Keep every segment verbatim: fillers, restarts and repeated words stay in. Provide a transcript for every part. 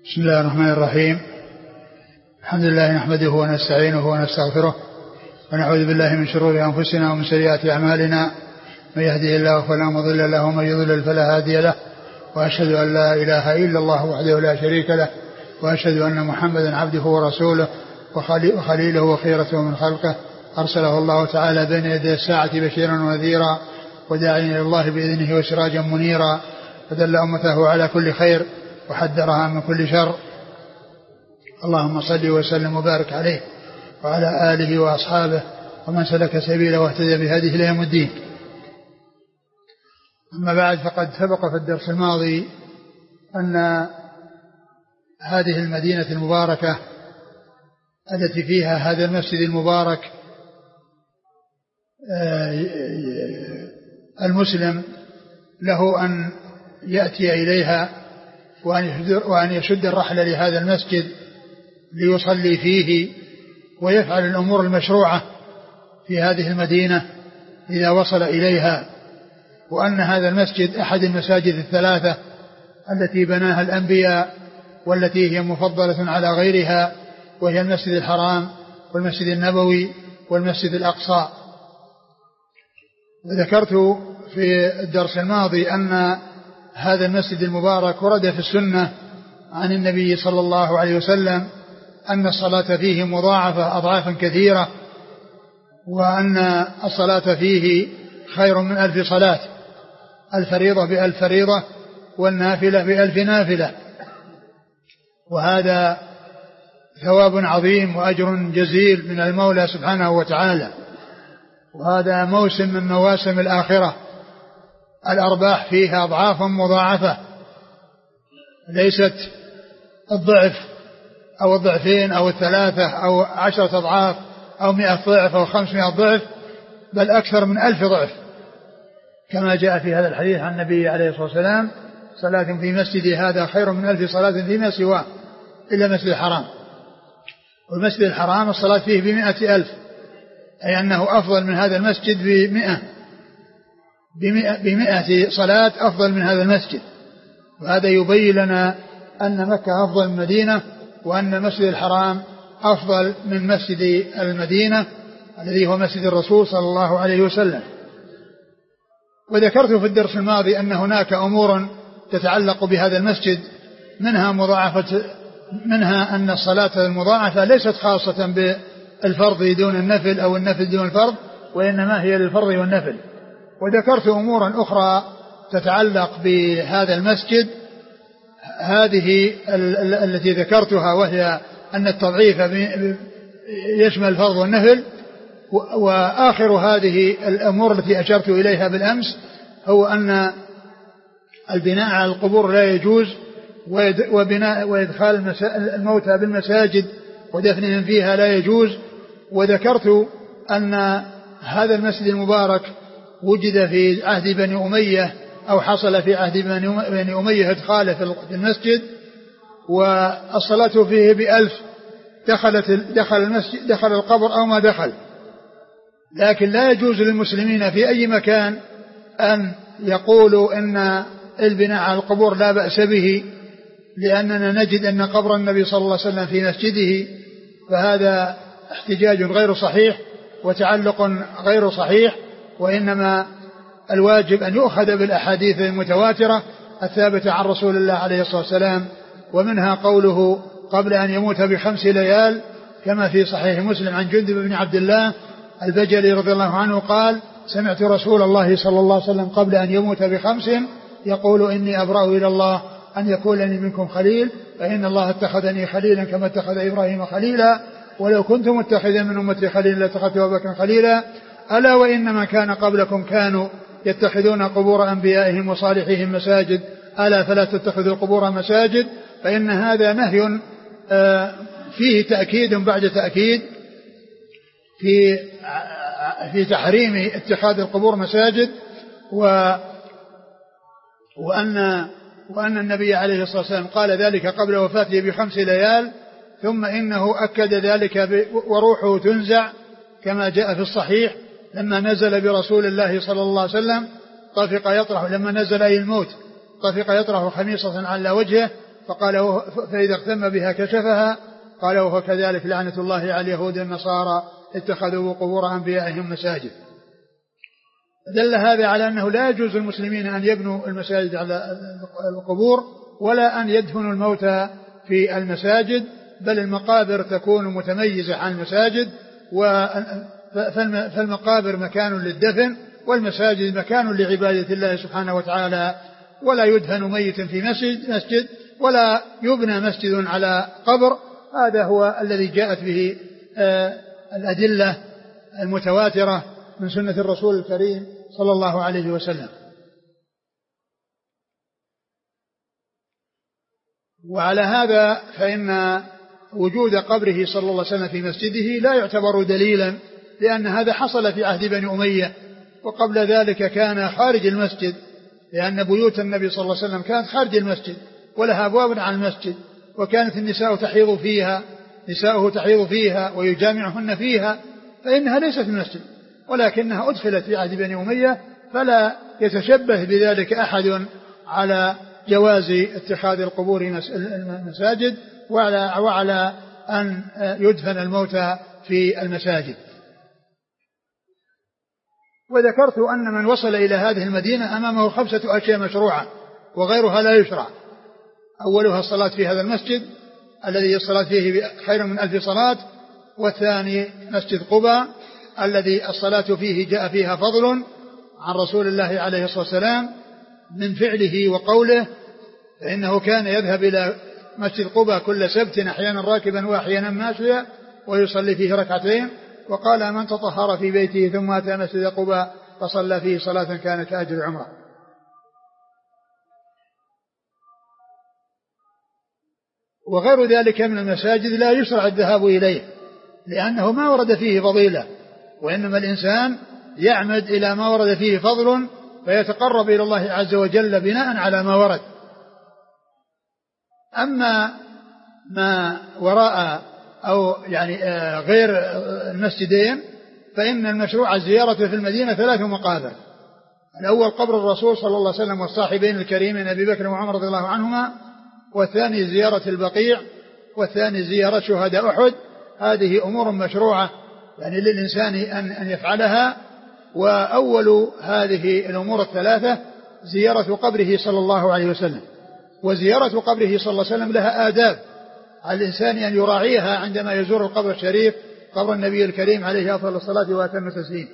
بسم الله الرحمن الرحيم. الحمد لله نحمده ونستعينه ونستغفره ونعوذ بالله من شرور أنفسنا ومن سيئات أعمالنا، من يهده الله فلا مضل له ومن يضلل فلا هادي له، وأشهد أن لا إله إلا الله وحده لا شريك له، وأشهد أن محمدا عبده ورسوله وخليله وخيرته من خلقه، أرسله الله تعالى بين يدي الساعة بشيرا ونذيرا وداعيا إلى الله بإذنه وسراجا منيرا، فدل أمته على كل خير وحذرها من كل شر. اللهم صل وسلم وبارك عليه وعلى آله وأصحابه ومن سلك سبيله واهتدى بهديه إلى يوم الدين. أما بعد، فقد سبق في الدرس الماضي أن هذه المدينة المباركة التي فيها هذا المسجد المبارك المسلم له أن يأتي إليها وأن يشد الرحل لهذا المسجد ليصلي فيه ويفعل الأمور المشروعة في هذه المدينة إذا وصل إليها، وأن هذا المسجد أحد المساجد الثلاثة التي بناها الأنبياء والتي هي مفضلة على غيرها، وهي المسجد الحرام والمسجد النبوي والمسجد الأقصى. وذكرت في الدرس الماضي أن هذا المسجد المبارك ورد في السنة عن النبي صلى الله عليه وسلم أن الصلاة فيه مضاعفة أضعافا كثيرة، وأن الصلاة فيه خير من ألف صلاة، الفريضة بألف فريضة والنافلة بألف نافلة، وهذا ثواب عظيم وأجر جزيل من المولى سبحانه وتعالى. وهذا موسم من مواسم الآخرة، الأرباح فيها أضعاف مضاعفة، ليست الضعف أو الضعفين أو الثلاثة أو عشرة أضعاف أو مئة ضعف أو خمسمائة ضعف، بل أكثر من ألف ضعف، كما جاء في هذا الحديث عن النبي عليه الصلاة والسلام: صلاة في مسجدي هذا خير من ألف صلاة فيما سواه إلا مسجد الحرام. والمسجد الحرام الصلاة فيه بمئة ألف، أي أنه أفضل من هذا المسجد بمئة بمئة, بمئة صلاة أفضل من هذا المسجد. وهذا يبين لنا أن مكة أفضل من المدينة، وأن المسجد الحرام أفضل من مسجد المدينة الذي هو مسجد الرسول صلى الله عليه وسلم. وذكرت في الدرس الماضي أن هناك أمور تتعلق بهذا المسجد، منها مضاعفة منها أن الصلاة المضاعفة ليست خاصة بالفرض دون النفل أو النفل دون الفرض، وإنما هي للفرض والنفل. وذكرت أمورا أخرى تتعلق بهذا المسجد، هذه التي ذكرتها، وهي أن التضعيف يشمل الفرض والنفل. وآخر هذه الأمور التي أشرت إليها بالأمس هو أن البناء على القبور لا يجوز، وبناء وإدخال الموتى بالمساجد ودفنهم فيها لا يجوز. وذكرت أن هذا المسجد المبارك وجد في عهد بني أمية، أو حصل في عهد بني أمية إدخاله في المسجد، والصلاة فيه بألف، دخلت دخل المسجد دخل القبر أو ما دخل. لكن لا يجوز للمسلمين في أي مكان أن يقولوا إن البناء على القبور لا بأس به، لأننا نجد أن قبر النبي صلى الله عليه وسلم في مسجده، فهذا احتجاج غير صحيح وتعلق غير صحيح. وإنما الواجب أن يؤخذ بالأحاديث المتواترة الثابتة عن رسول الله عليه الصلاة والسلام، ومنها قوله قبل أن يموت بخمس ليال، كما في صحيح مسلم عن جندب بن عبد الله البجلي رضي الله عنه قال: سمعت رسول الله صلى الله عليه وسلم قبل أن يموت بخمس يقول: إني أبرأ إلى الله أن يكون لي منكم خليل، فإن الله اتخذني خليلا كما اتخذ إبراهيم خليلا، ولو كنت متخذا من أمتي خليلا لاتخذت أبا بكر خليلا، ألا وإنما كان قبلكم كانوا يتخذون قبور أنبيائهم وصالحيهم مساجد، ألا فلا تتخذوا القبور مساجد. فإن هذا نهي فيه تأكيد بعد تأكيد في في تحريم اتخاذ القبور مساجد، و وأن وأن النبي عليه الصلاة والسلام قال ذلك قبل وفاته بخمس ليال، ثم إنه أكد ذلك وروحه تنزع، كما جاء في الصحيح لما نزل برسول الله صلى الله عليه وسلم طفق يطرح، لما نزل أي الموت طفق يطرح خميصة على وجهه فقال فإذا اغتم بها كشفها، قال وهو كذلك لعنة الله على اليهود والنصارى اتخذوا قبور أنبيائهم مساجد. دل هذا على أنه لا يجوز للمسلمين أن يبنوا المساجد على القبور ولا أن يدفنوا الموتى في المساجد، بل المقابر تكون متميزة عن المساجد، فالمقابر مكان للدفن والمساجد مكان لعبادة الله سبحانه وتعالى، ولا يدفن ميت في مسجد, مسجد ولا يبنى مسجد على قبر. هذا هو الذي جاءت به الأدلة المتواترة من سنة الرسول الكريم صلى الله عليه وسلم. وعلى هذا فإن وجود قبره صلى الله عليه وسلم في مسجده لا يعتبر دليلا، لأن هذا حصل في عهد بني أمية، وقبل ذلك كان خارج المسجد، لأن بيوت النبي صلى الله عليه وسلم كانت خارج المسجد ولها أبواب على المسجد، وكانت النساء تحيض فيها نساؤه تحيض فيها ويجامعهن فيها، فإنها ليست في المسجد، ولكنها أدخلت في عهد بني أمية، فلا يتشبه بذلك أحد على جواز اتخاذ القبور مساجد وعلى, وعلى أن يدفن الموتى في المساجد. وذكرت أن من وصل إلى هذه المدينة أمامه خمسة أشياء مشروعة وغيرها لا يشرع. أولها الصلاة في هذا المسجد الذي الصلاة فيه خير من ألف صلاة، والثاني مسجد قباء الذي الصلاة فيه جاء فيها فضل عن رسول الله عليه الصلاة والسلام من فعله وقوله، فإنه كان يذهب إلى مسجد قباء كل سبت أحيانا راكبا وأحيانا ماشيا ويصلي فيه ركعتين، وقال من تطهر في بيته ثم أتى مسجد قباء فصلى فيه صلاة كانت كأجر عمره. وغير ذلك من المساجد لا يشرع الذهاب إليه لأنه ما ورد فيه فضيلة، وإنما الإنسان يعمد إلى ما ورد فيه فضل فيتقرب إلى الله عز وجل بناء على ما ورد. أما ما وراء أو يعني غير المسجدين فإن المشروع الزيارة في المدينة ثلاث مقابر. الأول قبر الرسول صلى الله عليه وسلم والصاحبين الكريمين أبي بكر وعمر رضي الله عنهما، والثاني زيارة البقيع، والثاني زيارة شهداء أحد. هذه أمور مشروعة يعني للإنسان أن أن يفعلها. وأول هذه الأمور الثلاثة زيارة قبره صلى الله عليه وسلم. وزيارة قبره صلى الله عليه وسلم لها آداب على الإنسان أن يراعيها عندما يزور القبر الشريف قبر النبي الكريم عليه أفضل الصلاة وأتم التسليم،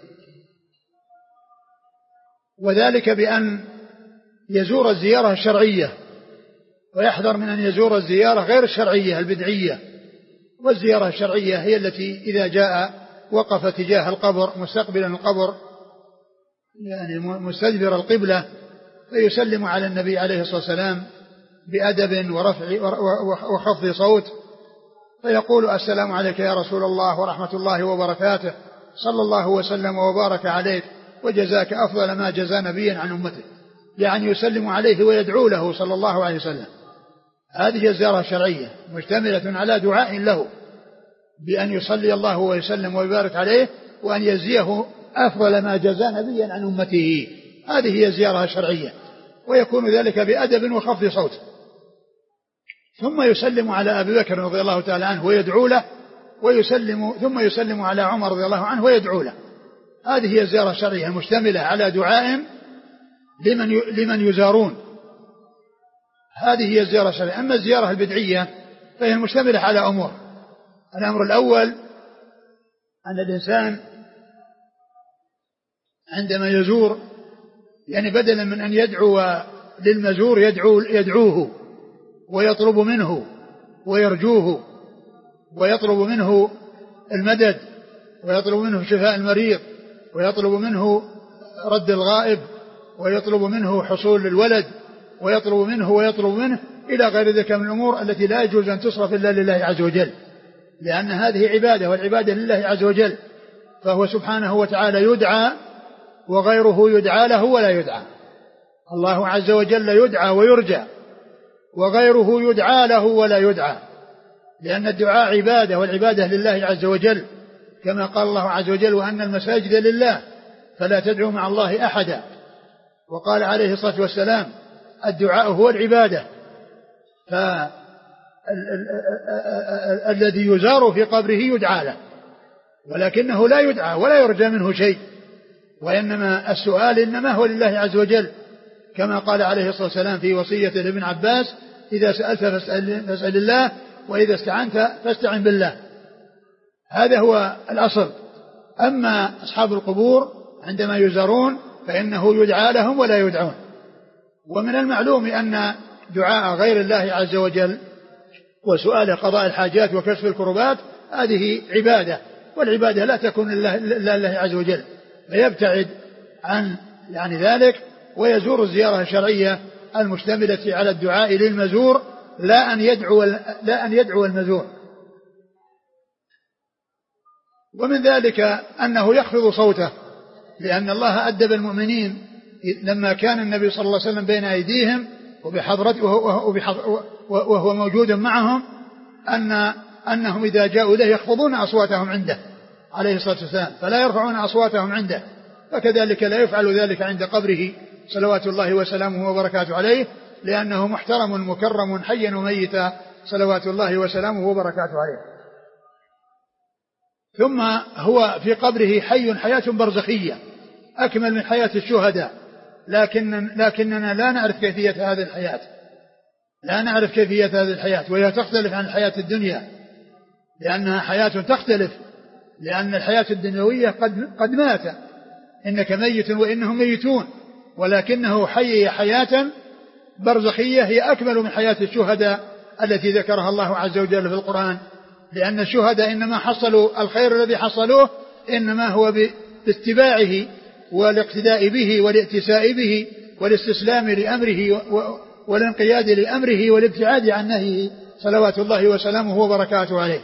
وذلك بأن يزور الزيارة الشرعية ويحذر من أن يزور الزيارة غير الشرعية البدعية. والزيارة الشرعية هي التي إذا جاء وقف تجاه القبر مستقبلا القبر يعني مستدبر القبلة فيسلم على النبي عليه الصلاة والسلام بأدب ورفع وخفض صوت، فيقول السلام عليك يا رسول الله ورحمة الله وبركاته، صلى الله وسلم وبارك عليك وجزاك أفضل ما جزى نبيا عن أمته، يعني يسلم عليه ويدعو له صلى الله عليه وسلم. هذه الزيارة الشرعية مشتملة على دعاء له بأن يصلي الله ويسلم ويبارك عليه وأن يجزيه أفضل ما جزى نبيا عن أمته. هذه هي الزيارة الشرعية، ويكون ذلك بأدب وخفض صوت. ثم يسلم على أبي بكر رضي الله تعالى عنه ويدعو له، ويسلم ثم يسلم على عمر رضي الله عنه ويدعو له. هذه هي الزيارة الشرعية المشتملة على دعاء لمن لمن يزارون. هذه هي الزيارة الشرعية. أما الزيارة البدعية فهي المشتملة على أمور. الأمر الأول أن الإنسان عندما يزور يعني بدلا من أن يدعو للمزور يدعو يدعوه ويطلب منه ويرجوه ويطلب منه المدد ويطلب منه شفاء المريض ويطلب منه رد الغائب ويطلب منه حصول الولد ويطلب منه ويطلب منه إلى غير ذلك من الأمور التي لا يجوز أن تصرف إلا لله عز وجل، لأن هذه عبادة والعبادة لله عز وجل، فهو سبحانه وتعالى يدعى وغيره يدعى له ولا يدعى. الله عز وجل يدعى ويرجى وغيره يدعى له ولا يدعى، لأن الدعاء عبادة والعبادة لله عز وجل، كما قال الله عز وجل وأن المساجد لله فلا تدعوا مع الله أحدا. وقال عليه الصلاة والسلام الدعاء هو العبادة، فالذي يزار في قبره يدعى له، ولكنه لا يدعى ولا يرجى منه شيء، وإنما السؤال إنما هو لله عز وجل، كما قال عليه الصلاة والسلام في وصية لابن عباس: إذا سألت فاسأل, فاسأل الله، وإذا استعنت فاستعن بالله. هذا هو الأصل. أما أصحاب القبور عندما يزارون فإنه يدعى لهم ولا يدعون. ومن المعلوم أن دعاء غير الله عز وجل وسؤال قضاء الحاجات وكشف الكربات هذه عبادة، والعبادة لا تكون إلا لله عز وجل، فيبتعد عن يعني ذلك ويزور الزيارة الشرعية المشتملة على الدعاء للمزور، لا أن يدعو لا أن يدعو المزور. ومن ذلك أنه يخفض صوته، لأن الله أدب المؤمنين لما كان النبي صلى الله عليه وسلم بين أيديهم وبحضرته وهو موجود معهم، أن أنهم إذا جاءوا إليه يخفضون أصواتهم عنده عليه الصلاة والسلام، فلا يرفعون أصواتهم عنده. فكذلك لا يفعل ذلك عند قبره صلوات الله وسلامه وبركاته عليه، لأنه محترم مكرم حيا وميتا صلوات الله وسلامه وبركاته عليه. ثم هو في قبره حي حياة برزخية أكمل من حياة الشهداء، لكن لكننا لا نعرف كيفية هذه الحياة لا نعرف كيفية هذه الحياة وهي تختلف عن الحياة الدنيا، لأنها حياة تختلف، لأن الحياة الدنيوية قد قد مات، إنك ميت وإنهم ميتون، ولكنه حي حياة برزخية هي أكمل من حياة الشهداء التي ذكرها الله عز وجل في القرآن، لأن الشهداء إنما حصلوا الخير الذي حصلوه إنما هو باتباعه والاقتداء به والائتساء به والاستسلام لأمره والانقياد لأمره والابتعاد عن نهيه صلوات الله وسلامه وبركاته عليه.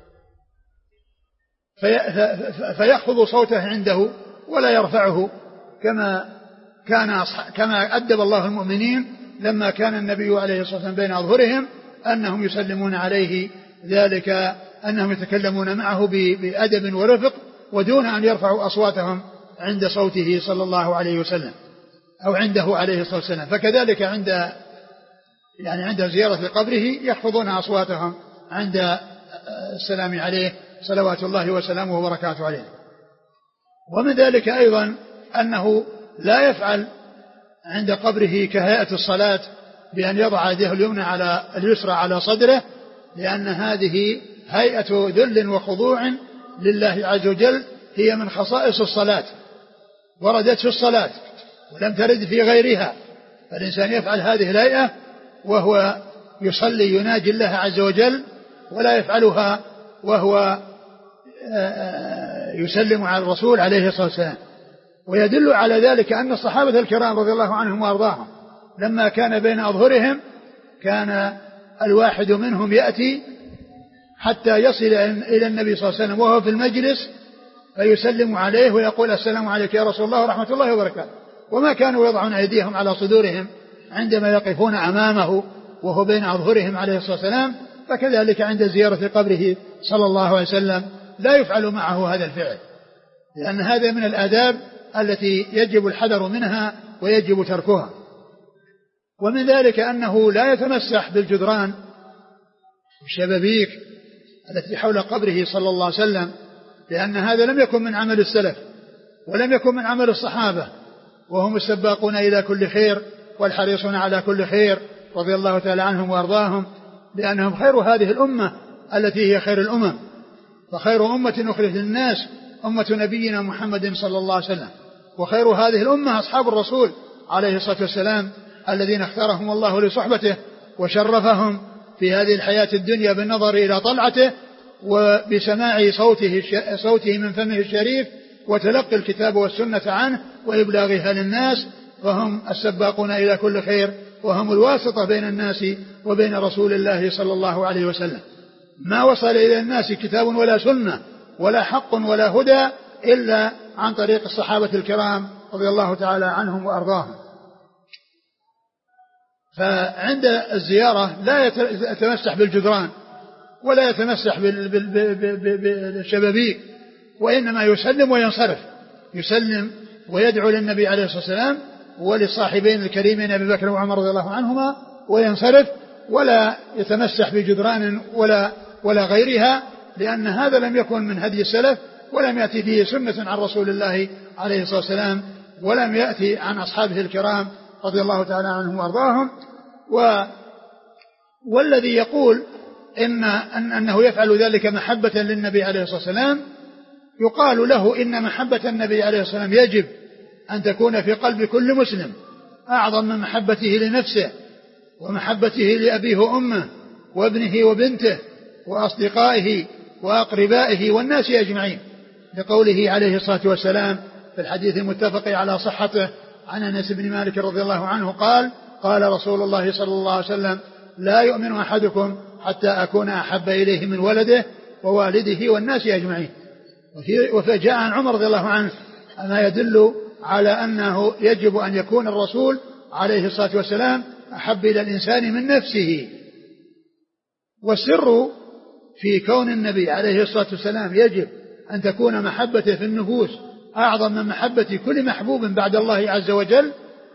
في فيخفض صوته عنده ولا يرفعه، كما كان كما أدب الله المؤمنين لما كان النبي عليه الصلاة والسلام بين أظهرهم أنهم يسلمون عليه، ذلك أنهم يتكلمون معه بأدب ورفق ودون أن يرفعوا أصواتهم عند صوته صلى الله عليه وسلم أو عنده عليه الصلاة والسلام. فكذلك عند يعني عند زيارة قبره يخفضون أصواتهم عند السلام عليه صلوات الله وسلامه وبركاته عليه. ومن ذلك أيضا أنه لا يفعل عند قبره كهيئة الصلاة بأن يضع يده اليمنى على اليسرى على صدره، لأن هذه هيئة ذل وخضوع لله عز وجل، هي من خصائص الصلاة، وردت في الصلاة ولم ترد في غيرها. فالإنسان يفعل هذه الهيئة وهو يصلي يناجي الله عز وجل، ولا يفعلها وهو يسلم على الرسول عليه الصلاة والسلام. ويدل على ذلك أن الصحابة الكرام رضي الله عنهم وأرضاهم لما كان بين أظهرهم كان الواحد منهم يأتي حتى يصل إلى النبي صلى الله عليه وسلم وهو في المجلس فيسلم عليه ويقول: السلام عليك يا رسول الله ورحمة الله وبركاته. وما كانوا يضعون أيديهم على صدورهم عندما يقفون أمامه وهو بين أظهرهم عليه الصلاة والسلام. فكذلك عند زيارة قبره صلى الله عليه وسلم لا يفعل معه هذا الفعل، لأن هذا من الآداب التي يجب الحذر منها ويجب تركها. ومن ذلك أنه لا يتمسح بالجدران والشبابيك التي حول قبره صلى الله عليه وسلم، لأن هذا لم يكن من عمل السلف ولم يكن من عمل الصحابة، وهم السباقون إلى كل خير والحريصون على كل خير رضي الله تعالى عنهم وأرضاهم، لأنهم خير هذه الأمة التي هي خير الأمم. فخير أمة أخرجت للناس أمة نبينا محمد صلى الله عليه وسلم، وخير هذه الأمة أصحاب الرسول عليه الصلاة والسلام الذين اختارهم الله لصحبته وشرفهم في هذه الحياة الدنيا بالنظر إلى طلعته وبسماع صوته, صوته من فمه الشريف وتلقي الكتاب والسنة عنه وإبلاغها للناس، فهم السباقون إلى كل خير، وهم الواسطة بين الناس وبين رسول الله صلى الله عليه وسلم. ما وصل إلى الناس كتاب ولا سنة ولا حق ولا هدى إلا عن طريق الصحابة الكرام رضي الله تعالى عنهم وأرضاهم. فعند الزيارة لا يتمسح بالجدران ولا يتمسح بالشبابيك، وإنما يسلم وينصرف، يسلم ويدعو للنبي عليه الصلاة والسلام وللصاحبين الكريمين أبي بكر وعمر رضي الله عنهما وينصرف، ولا يتمسح بجدران ولا ولا غيرها، لأن هذا لم يكن من هدي السلف، ولم يأتي فيه سنة عن رسول الله عليه الصلاة والسلام، ولم يأتي عن أصحابه الكرام رضي الله تعالى عنهم وأرضاهم. و والذي يقول إن أنه يفعل ذلك محبة للنبي عليه الصلاة والسلام يقال له إن محبة النبي عليه الصلاة والسلام يجب أن تكون في قلب كل مسلم أعظم من محبته لنفسه ومحبته لأبيه وأمه وابنه وبنته وأصدقائه وأقربائه والناس أجمعين، لقوله عليه الصلاة والسلام في الحديث المتفق على صحته عن أنس بن مالك رضي الله عنه قال: قال رسول الله صلى الله عليه وسلم: لا يؤمن أحدكم حتى أكون أحب إليه من ولده ووالده والناس أجمعين. وفجاء عن عمر رضي الله عنه ما يدل على أنه يجب أن يكون الرسول عليه الصلاة والسلام أحب إلى الإنسان من نفسه. والسر في كون النبي عليه الصلاة والسلام يجب أن تكون محبته في النفوس أعظم من محبة كل محبوب بعد الله عز وجل،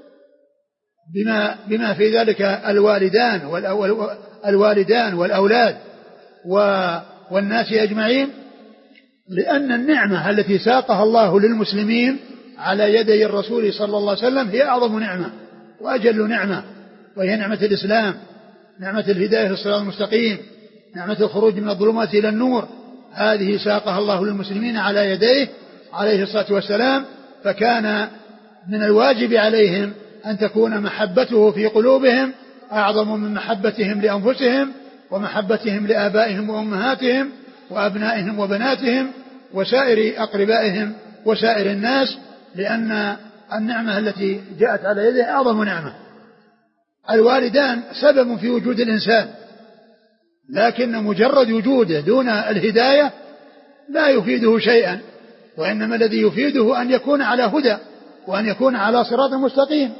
بما, بما في ذلك الوالدان والوالدان والأولاد والناس أجمعين، لأن النعمة التي ساقها الله للمسلمين على يدي الرسول صلى الله عليه وسلم هي أعظم نعمة وأجل نعمة، وهي نعمة الإسلام، نعمة الهداية للصراط المستقيم، نعمة الخروج من الظلمات إلى النور. هذه ساقها الله للمسلمين على يديه عليه الصلاة والسلام، فكان من الواجب عليهم أن تكون محبته في قلوبهم أعظم من محبتهم لأنفسهم ومحبتهم لآبائهم وأمهاتهم وأبنائهم وبناتهم وسائر أقربائهم وسائر الناس، لأن النعمة التي جاءت على يده أعظم نعمة. الوالدان سبب في وجود الإنسان، لكن مجرد وجوده دون الهداية لا يفيده شيئا، وإنما الذي يفيده أن يكون على هدى وأن يكون على صراط مستقيم.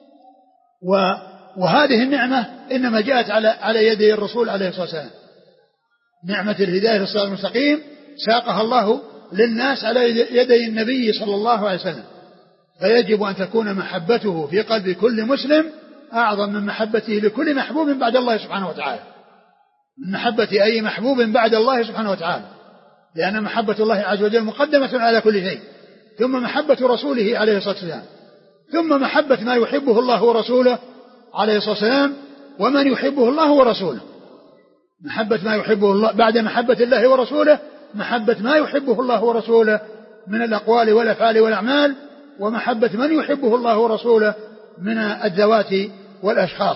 وهذه النعمة إنما جاءت على على يدي الرسول عليه الصلاة والسلام، نعمة الهداية للصراط المستقيم ساقها الله للناس على يدي النبي صلى الله عليه وسلم، فيجب أن تكون محبته في قلب كل مسلم أعظم من محبته لكل محبوب بعد الله سبحانه وتعالى، من محبة أي محبوب بعد الله سبحانه وتعالى، لأن محبة الله عز وجل مقدمة على كل شيء، ثم محبة رسوله عليه الصلاة والسلام، ثم محبة ما يحبه الله ورسوله عليه الصلاة والسلام، ومن يحبه الله ورسوله. محبة ما يحبه الله بعد محبة الله ورسوله، محبة ما يحبه الله ورسوله من الأقوال والأفعال والأعمال، ومحبة من يحبه الله ورسوله من الذوات والأشخاص.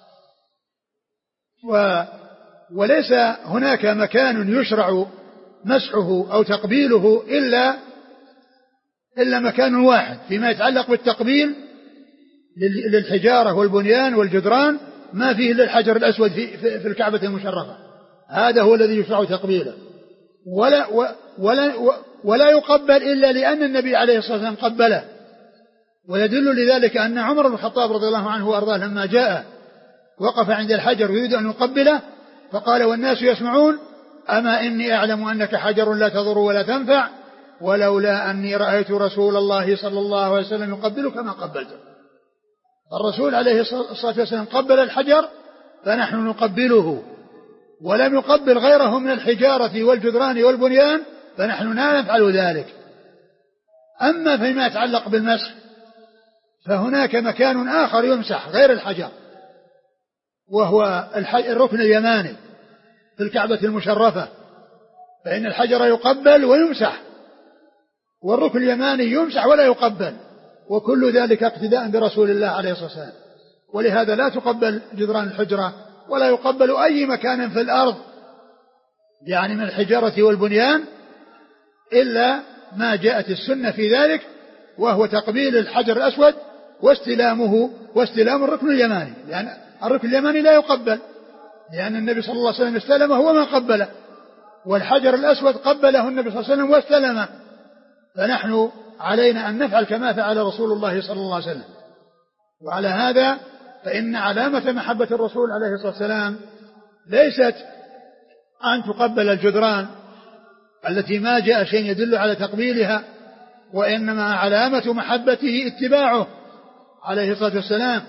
و وليس هناك مكان يشرع مسحه أو تقبيله إلا إلا مكان واحد فيما يتعلق بالتقبيل للحجارة والبنيان والجدران، ما فيه إلا الحجر الأسود في, في الكعبة المشرفة، هذا هو الذي يشرع تقبيله، ولا, ولا, ولا يقبل إلا لأن النبي عليه الصلاة والسلام قبله. ويدل لذلك أن عمر بن الخطاب رضي الله عنه وأرضاه لما جاء وقف عند الحجر يريد أن يقبله، فقال والناس يسمعون: أما إني أعلم أنك حجر لا تضر ولا تنفع، ولولا أني رأيت رسول الله صلى الله عليه وسلم يقبلك ما قبلته. الرسول عليه الصلاة والسلام قبل الحجر فنحن نقبله، ولم يقبل غيره من الحجارة والجدران والبنيان فنحن لا نفعل ذلك. أما فيما يتعلق بالمسح فهناك مكان آخر يمسح غير الحجر، وهو الركن اليماني في الكعبة المشرفة، فإن الحجر يقبل ويمسح، والركن اليماني يمسح ولا يقبل، وكل ذلك اقتداء برسول الله عليه الصلاة والسلام. ولهذا لا تقبل جدران الحجرة ولا يقبل أي مكان في الأرض يعني من الحجارة والبنيان إلا ما جاءت السنة في ذلك، وهو تقبيل الحجر الأسود واستلامه واستلام الركن اليماني، لأن الركن اليماني لا يقبل، لأن النبي صلى الله عليه وسلم استلمه وما قبله، والحجر الأسود قبله النبي صلى الله عليه وسلم واستلمه، فنحن علينا أن نفعل كما فعل رسول الله صلى الله عليه وسلم. وعلى هذا فإن علامة محبة الرسول عليه الصلاة والسلام ليست أن تقبل الجدران التي ما جاء شيء يدل على تقبيلها، وإنما علامة محبته اتباعه عليه الصلاة والسلام،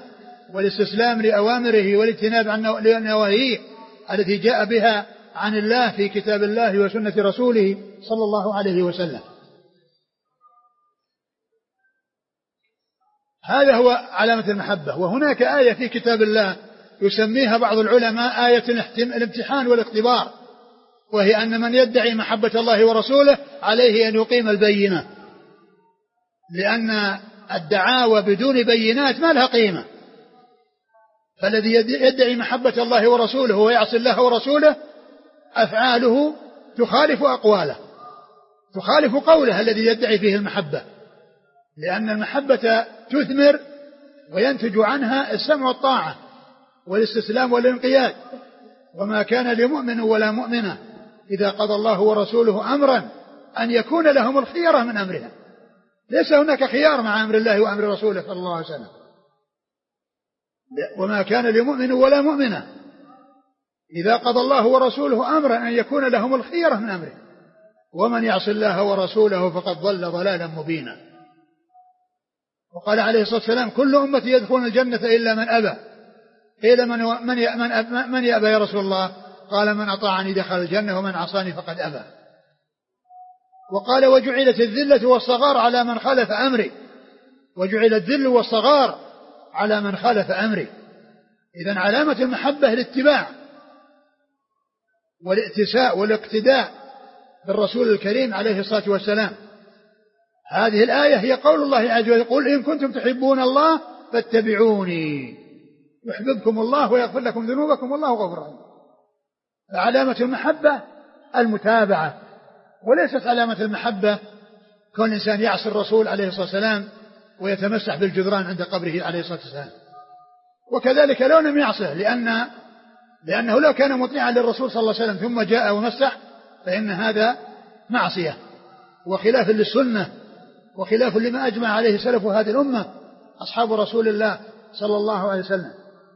والاستسلام لأوامره والاجتناب عن نواهيه التي جاء بها عن الله في كتاب الله وسنة رسوله صلى الله عليه وسلم. هذا هو علامة المحبة. وهناك آية في كتاب الله يسميها بعض العلماء آية الامتحان والاختبار، وهي أن من يدعي محبة الله ورسوله عليه أن يقيم البينة، لأن الدعاوى بدون بينات ما لها قيمة. فالذي يدعي محبة الله ورسوله ويعصي الله ورسوله أفعاله تخالف أقواله، تخالف قوله الذي يدعي فيه المحبة، لأن المحبة تثمر وينتج عنها السمع والطاعة والاستسلام والانقياد. وما كان لمؤمن ولا مؤمنة إذا قضى الله ورسوله أمرا أن يكون لهم الخيرة من أمرهم. ليس هناك خيار مع أمر الله وأمر رسوله صلى الله عليه وسلم. وما كان لمؤمن ولا مؤمنة إذا قضى الله ورسوله أمرا أن يكون لهم الخيرة من أمرهم ومن يعص الله ورسوله فقد ضل ضلالا مبينا. وقال عليه الصلاة والسلام كل أمتي يدخلون الجنة إلا من أبى. قيل من, من, من, من يأبى يا رسول الله؟ قال من أطاعني دخل الجنة ومن عصاني فقد أبى. وقال وجعلت الذلة والصغار على من خالف أمري. وجعل الذل والصغار على من خالف أمري. إذن علامة المحبة الاتباع والائتساء والاقتداء بالرسول الكريم عليه الصلاة والسلام. هذه الآية هي قول الله عز وجل قل إن كنتم تحبون الله فاتبعوني يحببكم الله ويغفر لكم ذنوبكم والله غفور رحيم. فعلامة المحبة المتابعة، وليست علامة المحبة كون الإنسان يعصي الرسول عليه الصلاة والسلام ويتمسح بالجدران عند قبره عليه الصلاة والسلام. وكذلك لو لم يعصه، لأن لأنه لو كان مطيعا للرسول صلى الله عليه وسلم ثم جاء ومسح فإن هذا معصية وخلاف للسنة وخلاف لما أجمع عليه سلف هذه الأمة أصحاب رسول الله صلى الله عليه وسلم.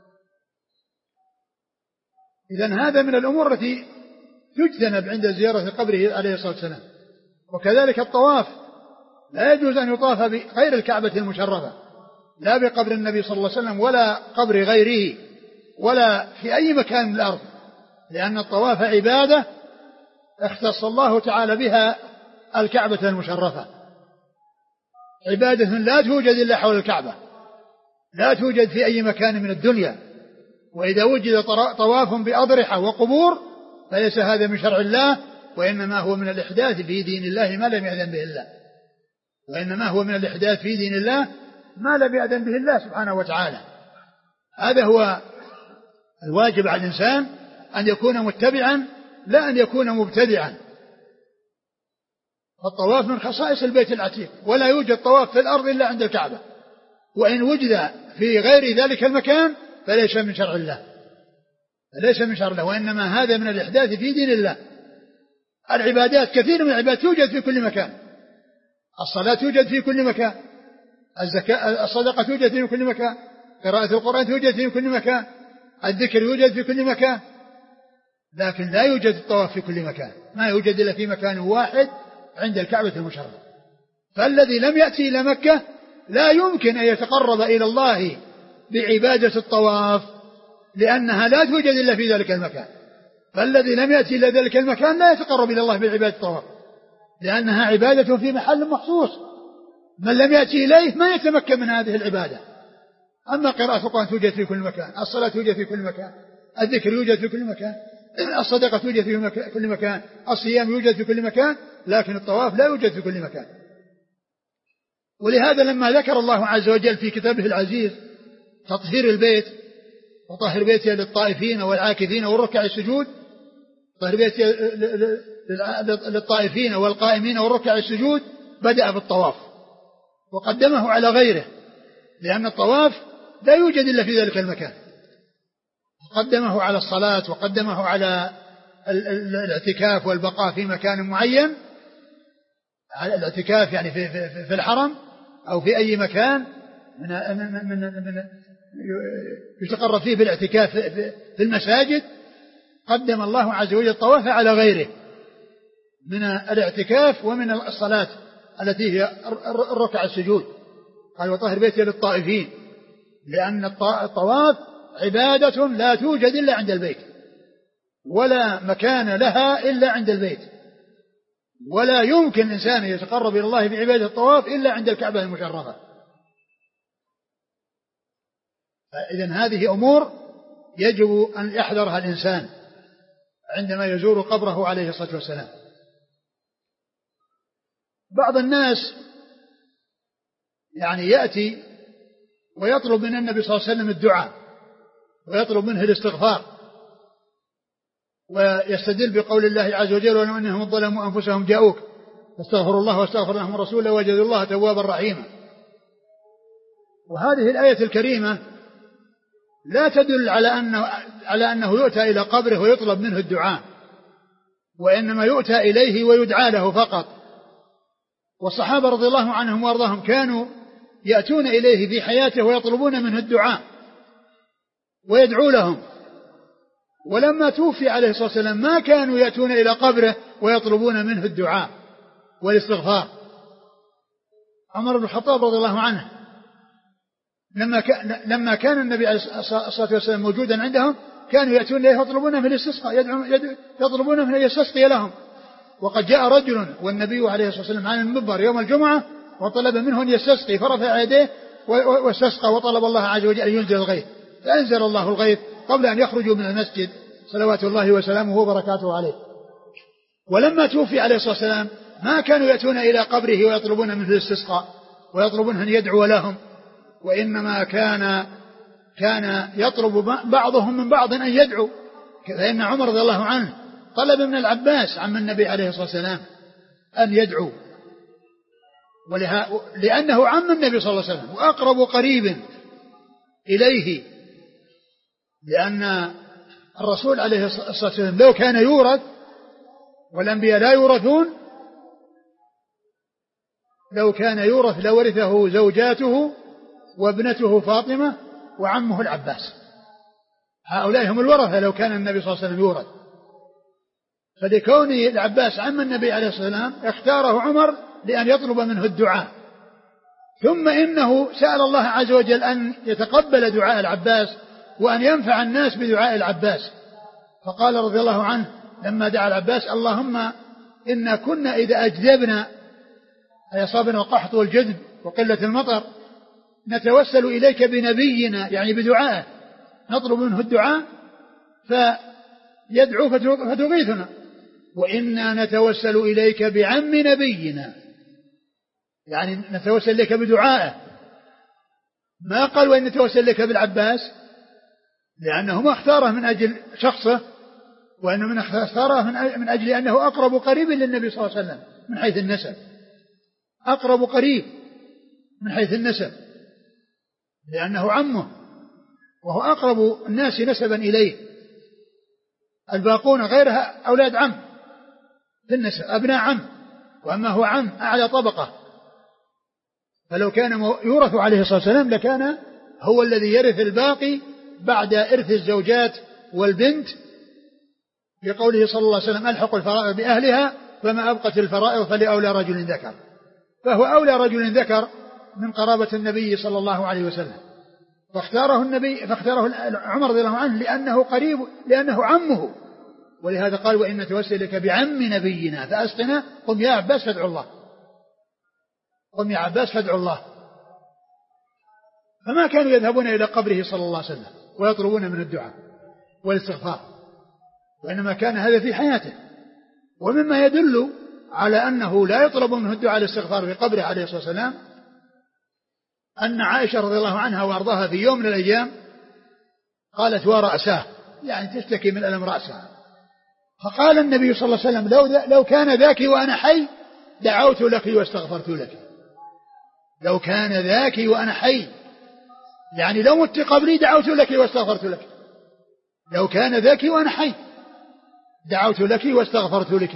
إذن هذا من الأمور التي تجتنب عند زيارة قبره عليه الصلاة والسلام. وكذلك الطواف لا يجوز أن يطاف بغير الكعبة المشرفة، لا بقبر النبي صلى الله عليه وسلم ولا قبر غيره ولا في أي مكان من الأرض، لأن الطواف عبادة اختص الله تعالى بها الكعبة المشرفة، عبادة لا توجد إلا حول الكعبة، لا توجد في أي مكان من الدنيا. وإذا وجد طواف بأضرحة وقبور فليس هذا من شرع الله، وإنما هو من الإحداث في دين الله ما لم يأذن به الله، وإنما هو من الإحداث في دين الله ما لم يأذن به الله سبحانه وتعالى. هذا هو الواجب على الإنسان أن يكون متبعا لا أن يكون مبتدعا. فالطواف من خصائص البيت العتيق، ولا يوجد طواف في الأرض إلا عند الكعبة، وإن وجد في غير ذلك المكان فليس من شرع الله، فليس من شرع الله، وإنما هذا من الإحداث في دين الله. العبادات كثير من العبادات توجد في كل مكان، الصلاة توجد في كل مكان، الزكاة الصدقة توجد في كل مكان، قراءة القرآن توجد في كل مكان، الذكر يوجد في كل مكان، لكن لا يوجد الطواف في كل مكان، ما يوجد إلا في مكان واحد عند الكعبة المشرفة. فالذي لم يأتي إلى مكة لا يمكن أن يتقرب إلى الله بعبادة الطواف، لأنها لا توجد إلا في ذلك المكان. فالذي لم يأتي إلى ذلك المكان لا يتقرب إلى الله بعبادة الطواف، لأنها عبادة في محل مخصوص، من لم يأتي إليه ما يتمكن من هذه العبادة. أما قراءة القرآن توجد في كل مكان، الصلاة توجد في كل مكان، الذكر يوجد في كل مكان، الصدقة توجد في كل مكان، الصيام يوجد في كل مكان، لكن الطواف لا يوجد في كل مكان. ولهذا لما ذكر الله عز وجل في كتابه العزيز تطهير البيت، وطهر بيتي للطائفين والعاكفين والركع السجود، طهر بيتي للطائفين والقائمين والركع السجود، بدأ بالطواف وقدمه على غيره، لأن الطواف لا يوجد إلا في ذلك المكان. قدمه على الصلاة وقدمه على الاعتكاف والبقاء في مكان معين، على الاعتكاف يعني في, في, في الحرم أو في أي مكان من, من, من, من يتقرب فيه بالاعتكاف في المساجد. قدم الله عز وجل الطواف على غيره من الاعتكاف ومن الصلاة التي هي الركع السجود. قال وطهر بيتي للطائفين لأن الطواف عبادة لا توجد إلا عند البيت، ولا مكان لها إلا عند البيت، ولا يمكن الإنسان يتقرب إلى الله بعبادة الطواف إلا عند الكعبة المشرفة. فإذن هذه أمور يجب أن يحذرها الإنسان عندما يزور قبره عليه الصلاة والسلام. بعض الناس يعني يأتي ويطلب من النبي صلى الله عليه وسلم الدعاء ويطلب منه الاستغفار، ويستدل بقول الله عز وجل: ولو أنهم ظلموا أنفسهم جاءوك فاستغفروا الله واستغفر لهم الرسول وجدوا الله توابا رحيما. وهذه الآية الكريمة لا تدل على أنه, على أنه يؤتى إلى قبره ويطلب منه الدعاء، وإنما يؤتى إليه ويدعى له فقط. والصحابة رضي الله عنهم وارضاهم كانوا يأتون إليه في حياته ويطلبون منه الدعاء ويدعو لهم، ولما توفي عليه الصلاة والسلام ما كانوا يأتون إلى قبره ويطلبون منه الدعاء والاستغفار. عمر بن الخطاب رضي الله عنه لما كان, لما كان النبي عليه الصلاة والسلام موجودا عندهم كانوا يأتون إليه ويطلبون منه الاستسقاء، يطلبون منه يستسقي لهم. وقد جاء رجل والنبي عليه الصلاة والسلام عن المنبر يوم الجمعة وطلب منه أن يستسقي، فرفع يديه واستسقى وطلب الله عز وجل أن ينزل الغيث، فأنزل الله الغيث قبل أن يخرجوا من المسجد صلوات الله وسلامه وبركاته عليه. ولما توفي عليه الصلاة والسلام ما كانوا يأتون إلى قبره ويطلبون منه الاستسقاء ويطلبون أن يدعو لهم، وإنما كان كان يطلب بعضهم من بعض أن يدعو. فإن عمر رضي الله عنه طلب من العباس عم النبي عليه الصلاة والسلام أن يدعو، لأنه عم النبي صلى الله عليه وسلم وأقرب قريب إليه، لأن الرسول عليه الصلاة والسلام لو كان يورث والأنبياء لا يورثون، لو كان يورث لورثه زوجاته وابنته فاطمة وعمه العباس، هؤلاء هم الورثة لو كان النبي صلى الله عليه وسلم يورث. فلكون العباس عم النبي عليه الصلاة والسلام اختاره عمر لأن يطلب منه الدعاء، ثم إنه سأل الله عز وجل أن يتقبل دعاء العباس وأن ينفع الناس بدعاء العباس، فقال رضي الله عنه لما دعا العباس: اللهم إنا كنا إذا أجدبنا أي أصابنا القحط والجدب وقلة المطر نتوسل إليك بنبينا، يعني بدعائه، نطلب منه الدعاء فيدعو فتغيثنا، وإنا نتوسل إليك بعم نبينا، يعني نتوسل إليك بدعائه. ما قال وإن نتوسل إليك بالعباس، لأنه ما اختاره من أجل شخصه، وإنه من اختاره من أجل أنه أقرب قريب للنبي صلى الله عليه وسلم من حيث النسب، أقرب قريب من حيث النسب، لأنه عمه وهو أقرب الناس نسبا إليه. الباقون غيرها أولاد عم في النسب، أبناء عم، وأما هو عم أعلى طبقة. فلو كان يورث عليه الصلاة والسلام لكان هو الذي يرث الباقي بعد إرث الزوجات والبنت، بقوله صلى الله عليه وسلم: ألحق الفرائض بأهلها فما أبقت الفرائض فلأولى رجل ذكر. فهو أولى رجل ذكر من قرابة النبي صلى الله عليه وسلم، فاختاره النبي فاختاره عمر رضي الله عنه لأنه قريب، لأنه عمه، ولهذا قال: وإن نتوسل لك بعم نبينا فأسقنا. قم يا عباس فادعوا الله، قم يا عباس فادعوا الله. فما كانوا يذهبون إلى قبره صلى الله عليه وسلم ويطلبون من الدعاء والاستغفار، وإنما كان هذا في حياته. ومما يدل على أنه لا يطلب منه الدعاء والاستغفار في قبره عليه الصلاة والسلام أن عائشة رضي الله عنها وأرضاها في يوم من الأيام قالت: ورأساه، يعني تشتكي من ألم رأسها. فقال النبي صلى الله عليه وسلم: لو, لو كان ذاك وأنا حي دعوت لك واستغفرت لك. لو كان ذاك وأنا حي، يعني لو مت قبلي دعوت لك واستغفرت لك. لو كان ذاك وأنا حي دعوت لك واستغفرت لك.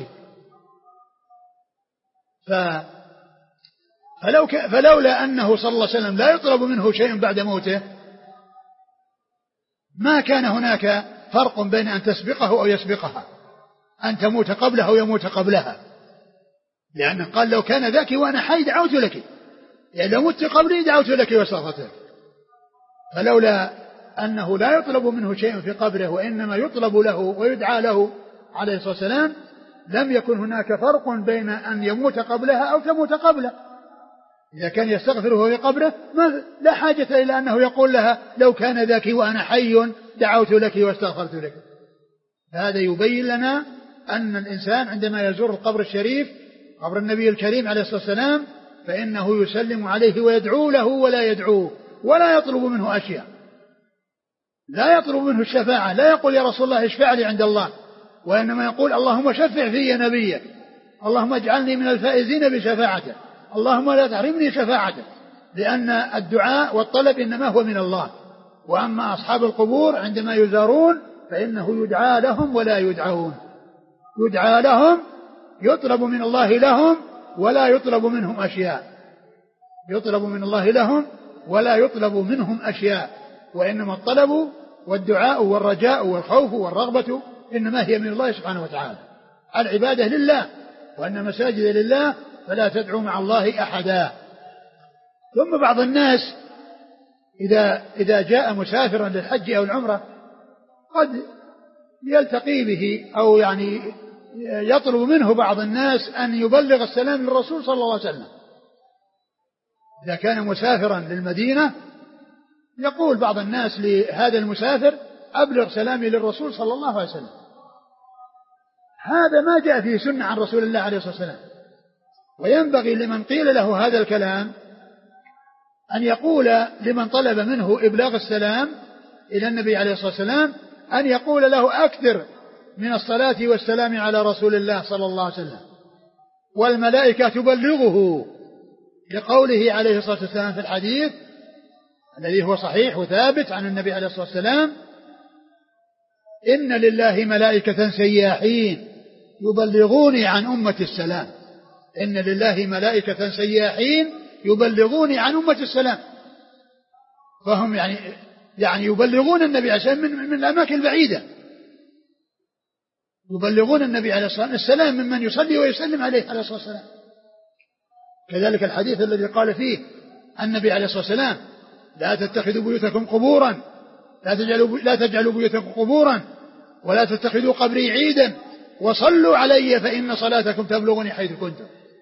ف فلو ك... فلولا أنه صلى الله عليه وسلم لا يطلب منه شيء بعد موته ما كان هناك فرق بين أن تسبقه أو يسبقها، أن تموت قبله أو يموت قبلها، لأنه قال: لو كان ذاك وأنا حي دعوت لك، يعني لو مت قبلي دعوت لك واستغفرت لك. فلولا أنه لا يطلب منه شيء في قبره وإنما يطلب له ويدعى له عليه الصلاة والسلام لم يكن هناك فرق بين أن يموت قبلها أو تموت قبله. إذا كان يستغفره في قبره ما لا حاجة إلى أنه يقول لها لو كان ذاك وأنا حي دعوت لك واستغفرت لك. هذا يبين لنا أن الإنسان عندما يزور القبر الشريف قبر النبي الكريم عليه الصلاة والسلام فإنه يسلم عليه ويدعو له ولا يدعوه ولا يطلب منه أشياء، لا يطلب منه الشفاعة، لا يقول يا رسول الله اشفع لي عند الله، وإنما يقول اللهم شفع في نبيك، اللهم اجعلني من الفائزين بشفاعته، اللهم لا تحرمني شفاعته، لأن الدعاء والطلب إنما هو من الله. وأما أصحاب القبور عندما يزارون فإنه يدعى لهم ولا يدعون، يدعى لهم يطلب من الله لهم ولا يطلب منهم أشياء، يطلب من الله لهم ولا يطلب منهم أشياء، وإنما الطلب والدعاء والرجاء والخوف والرغبة إنما هي من الله سبحانه وتعالى. العبادة لله، وأن مساجد لله فلا تدعوا مع الله أحدا. ثم بعض الناس إذا, إذا جاء مسافرا للحج أو العمرة قد يلتقي به أو يعني يطلب منه بعض الناس أن يبلغ السلام للرسول صلى الله عليه وسلم. إذا كان مسافرا للمدينة يقول بعض الناس لهذا المسافر أبلغ سلامي للرسول صلى الله عليه وسلم. هذا ما جاء فيه سنة عن رسول الله عليه الصلاة والسلام. وينبغي لمن قيل له هذا الكلام أن يقول لمن طلب منه إبلاغ السلام إلى النبي عليه الصلاة والسلام أن يقول له أكثر من الصلاة والسلام على رسول الله صلى الله عليه وسلم، والملائكة تبلغه، لقوله عليه الصلاة والسلام في الحديث الذي هو صحيح وثابت عن النبي عليه الصلاة والسلام: إن لله ملائكة سياحين يبلغوني عن أمة السلام. إن لله ملائكة سياحين يبلغوني عن أمة السلام. فهم يعني يعني يبلغون النبي عليه الصلاة والسلام من, من الأماكن البعيدة، يبلغون النبي عليه الصلاة والسلام السلام ممن يصلي ويسلم عليه عليه الصلاة والسلام. كذلك الحديث الذي قال فيه النبي عليه الصلاة والسلام: لا تتخذوا بيوتكم قبورا، لا تجعلوا, لا تجعلوا بيوتكم قبورا ولا تتخذوا قبري عيدا وصلوا علي فإن صلاتكم تبلغني حيث كنتم.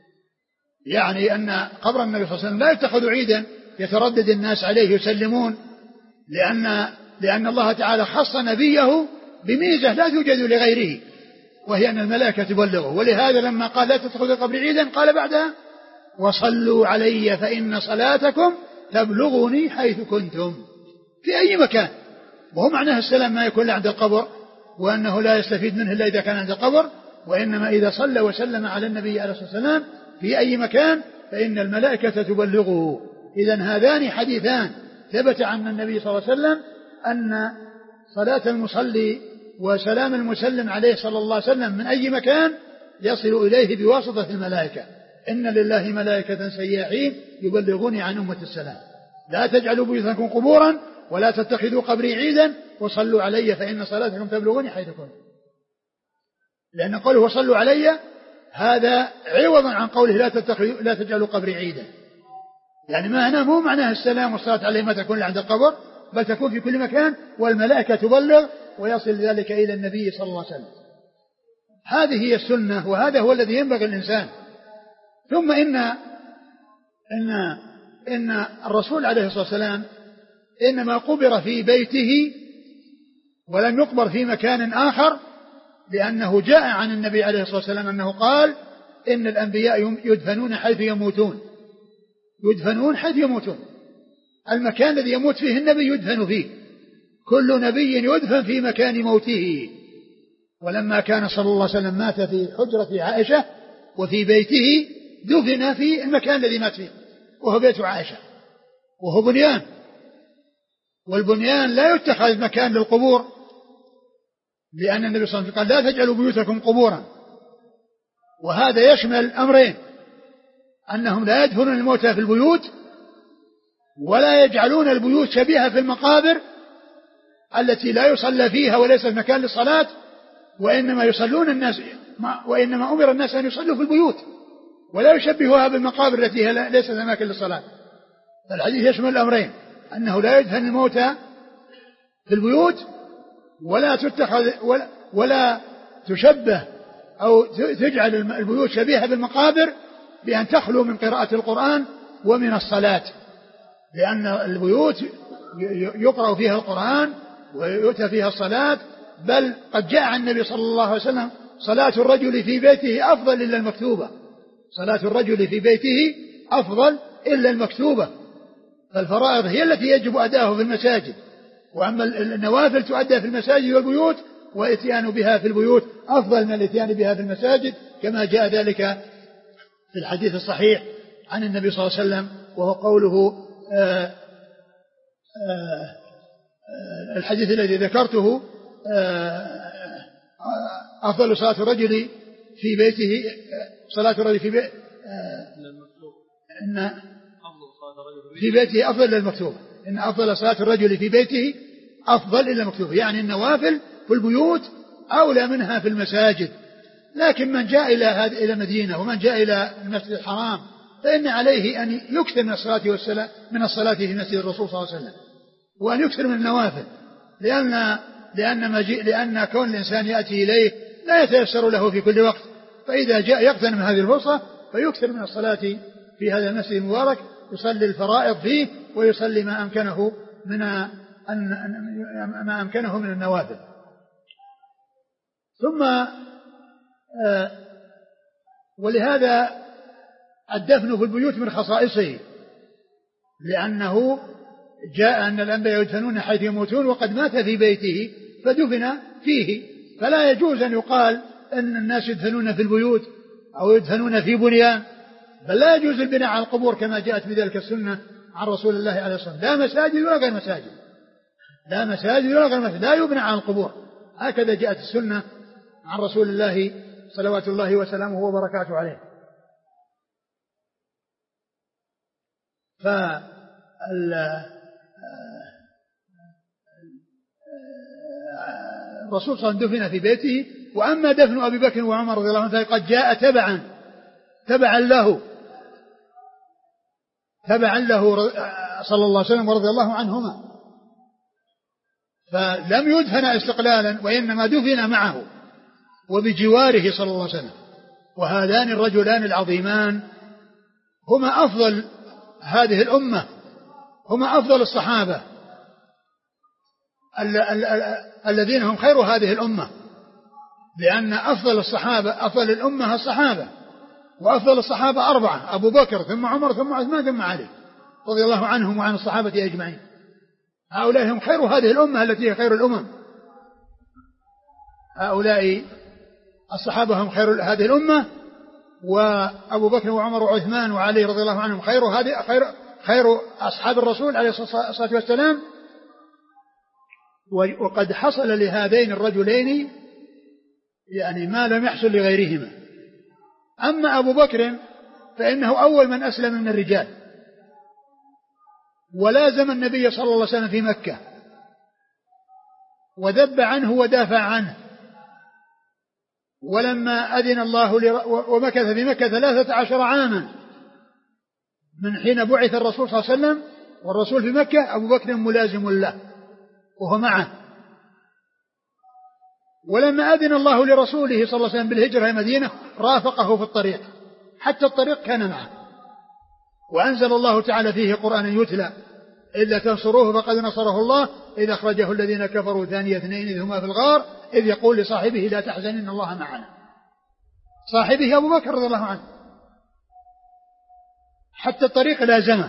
يعني أن قبر النبي صلى الله عليه وسلم لا يتخذ عيدا يتردد الناس عليه يسلمون، لأن, لأن الله تعالى خص نبيه بميزة لا توجد لغيره، وهي أن الملائكة تبلغه. ولهذا لما قال لا تتخذوا قبري عيدا قال بعدها: وصلوا علي فإن صلاتكم تبلغني حيث كنتم، في أي مكان. وهو معناه السلام ما يكون عند القبر، وأنه لا يستفيد منه إلا إذا كان عند القبر، وإنما إذا صلى وسلم على النبي عليه الصلاة والسلام في أي مكان فإن الملائكة تبلغه. إذن هذان حديثان ثبت عن النبي صلى الله عليه وسلم أن صلاة المصلي وسلام المسلم عليه صلى الله عليه وسلم من أي مكان يصل إليه بواسطة الملائكة. إن لله ملائكة سياحين يبلغوني عن أمة السلام. لا تجعلوا بيوتكم قبورا ولا تتخذوا قبري عيدا وصلوا علي فإن صلاتكم تبلغوني حيث كنتم. لأن قوله وصلوا علي هذا عوضا عن قوله لا تتخذوا لا تجعلوا قبري عيدا. يعني معناه مو معناه السلام والصلاة عليه ما تكون عند القبر، بل تكون في كل مكان، والملائكة تبلغ ويصل ذلك إلى النبي صلى الله عليه وسلم. هذه هي السنة، وهذا هو الذي ينبغي الإنسان. ثم إن إن إن الرسول عليه الصلاة والسلام إنما قبر في بيته ولم يقبر في مكان آخر، لأنه جاء عن النبي عليه الصلاة والسلام أنه قال: إن الأنبياء يدفنون حيث يموتون، يدفنون حيث يموتون. المكان الذي يموت فيه النبي يدفن فيه، كل نبي يدفن في مكان موته. ولما كان صلى الله عليه وسلم مات في حجرة عائشة وفي بيته دفن في المكان الذي مات فيه، وهو بيت عائشة، وهو بنيان، والبنيان لا يتخذ مكان للقبور، لأن النبي صلى الله عليه وسلم قال: لا تجعلوا بيوتكم قبورا. وهذا يشمل أمرين: أنهم لا يدفنون الموتى في البيوت، ولا يجعلون البيوت شبيهة في المقابر التي لا يصلى فيها وليس مكان للصلاة، وإنما يصلون الناس وإنما أمر الناس أن يصلوا في البيوت ولا يشبهوها بالمقابر التي ليست أماكن للصلاة. الحديث يشمل الأمرين: أنه لا يدفن الموتى في البيوت ولا تتخذ ولا, ولا تشبه أو تجعل البيوت شبيهة بالمقابر بأن تخلو من قراءة القرآن ومن الصلاة، لأن البيوت يقرأ فيها القرآن ويؤتى فيها الصلاة، بل قد جاء عن النبي صلى الله عليه وسلم صلاة الرجل في بيته أفضل إلا المكتوبة، صلاة الرجل في بيته أفضل إلا المكتوبة. فالفرائض هي التي يجب أداءها في المساجد، وأما النوافل تؤدى في المساجد والبيوت، وإتيان بها في البيوت أفضل من الإتيان بها في المساجد، كما جاء ذلك في الحديث الصحيح عن النبي صلى الله عليه وسلم، وهو قوله آآ آآ الحديث الذي ذكرته أفضل صلاة الرجل في بيته صلاة الرجل في بيته إن في بيته أفضل إلى المكتوبة، إن أفضل صلاة الرجل في بيته أفضل إلى المكتوبة، يعني النوافل في البيوت أولى منها في المساجد. لكن من جاء إلى هذه إلى مدينة ومن جاء إلى المسجد الحرام فإن عليه أن يكثر من الصلاة والسلام من الصلاة في مسجد الرسول صلى الله عليه وسلم، وأن يكثر من النوافل، لأن لأن مجيء لأن كون الإنسان يأتي إليه لا يتيسر له في كل وقت، فإذا جاء يغتنم هذه الفرصة فيكثر من الصلاة في هذا المسجد المبارك، يصلي الفرائض فيه ويصلي ما أمكنه من ما أمكنه من النوافل. ثم آه ولهذا الدفن في البيوت من خصائصه، لأنه جاء أن الأنبياء يدفنون حيث يموتون، وقد مات في بيته فدفن فيه، فلا يجوز أن يقال أن الناس يدفنون في البيوت أو يدفنون في بنيان، بل لا يجوز البناء على القبور كما جاءت بذلك السنة عن رسول الله عليه الصلاة والسلام، لا مساجد ولا غير مساجد، لا مساجد ولا غير مساجد، لا يبنى على القبور، هكذا جاءت السنة عن رسول الله صلوات الله وسلامه وبركاته عليه. فالرسول صلى الله عليه وسلم دفن في بيته. وأما دفن أبي بكر وعمر رضي الله عنه قد جاء تبعا تبعا له تبعا له صلى الله عليه وسلم ورضي الله عنهما، فلم يدفن استقلالا وإنما دفن معه وبجواره صلى الله عليه وسلم. وهذان الرجلان العظيمان هما أفضل هذه الأمة، هما أفضل الصحابة الذين هم خير هذه الأمة، لأن أفضل الصحابة أفضل الأمة الصحابة، وأفضل الصحابة أربعة: أبو بكر ثم عمر ثم عثمان ثم علي رضي الله عنهم وعن الصحابة أجمعين. هؤلاء هم خير هذه الأمة التي هي خير الأمم، هؤلاء الصحابة هم خير هذه الأمة، وأبو بكر وعمر وعثمان وعلي رضي الله عنهم خير هذه خير خير أصحاب الرسول عليه الصلاة والسلام. وقد حصل لهذين الرجلين يعني ما لم يحصل لغيرهما. أما أبو بكر فإنه أول من أسلم من الرجال، ولازم النبي صلى الله عليه وسلم في مكة وذب عنه ودافع عنه، ولما أذن الله لر... ومكث في مكة ثلاثة عشر عاما من حين بعث الرسول صلى الله عليه وسلم، والرسول في مكة أبو بكر ملازم له وهو معه. ولما أذن الله لرسوله صلى الله عليه وسلم بالهجرة إلى المدينة رافقه في الطريق، حتى الطريق كان معه. وأنزل الله تعالى فيه قرآنا يتلى: إلا تنصروه فقد نصره الله إذ أخرجه الذين كفروا ثاني اثنين إذ هما في الغار إذ يقول لصاحبه لا تحزن إن الله معنا. صاحبه أبو بكر رضي الله عنه، حتى الطريق لازمه.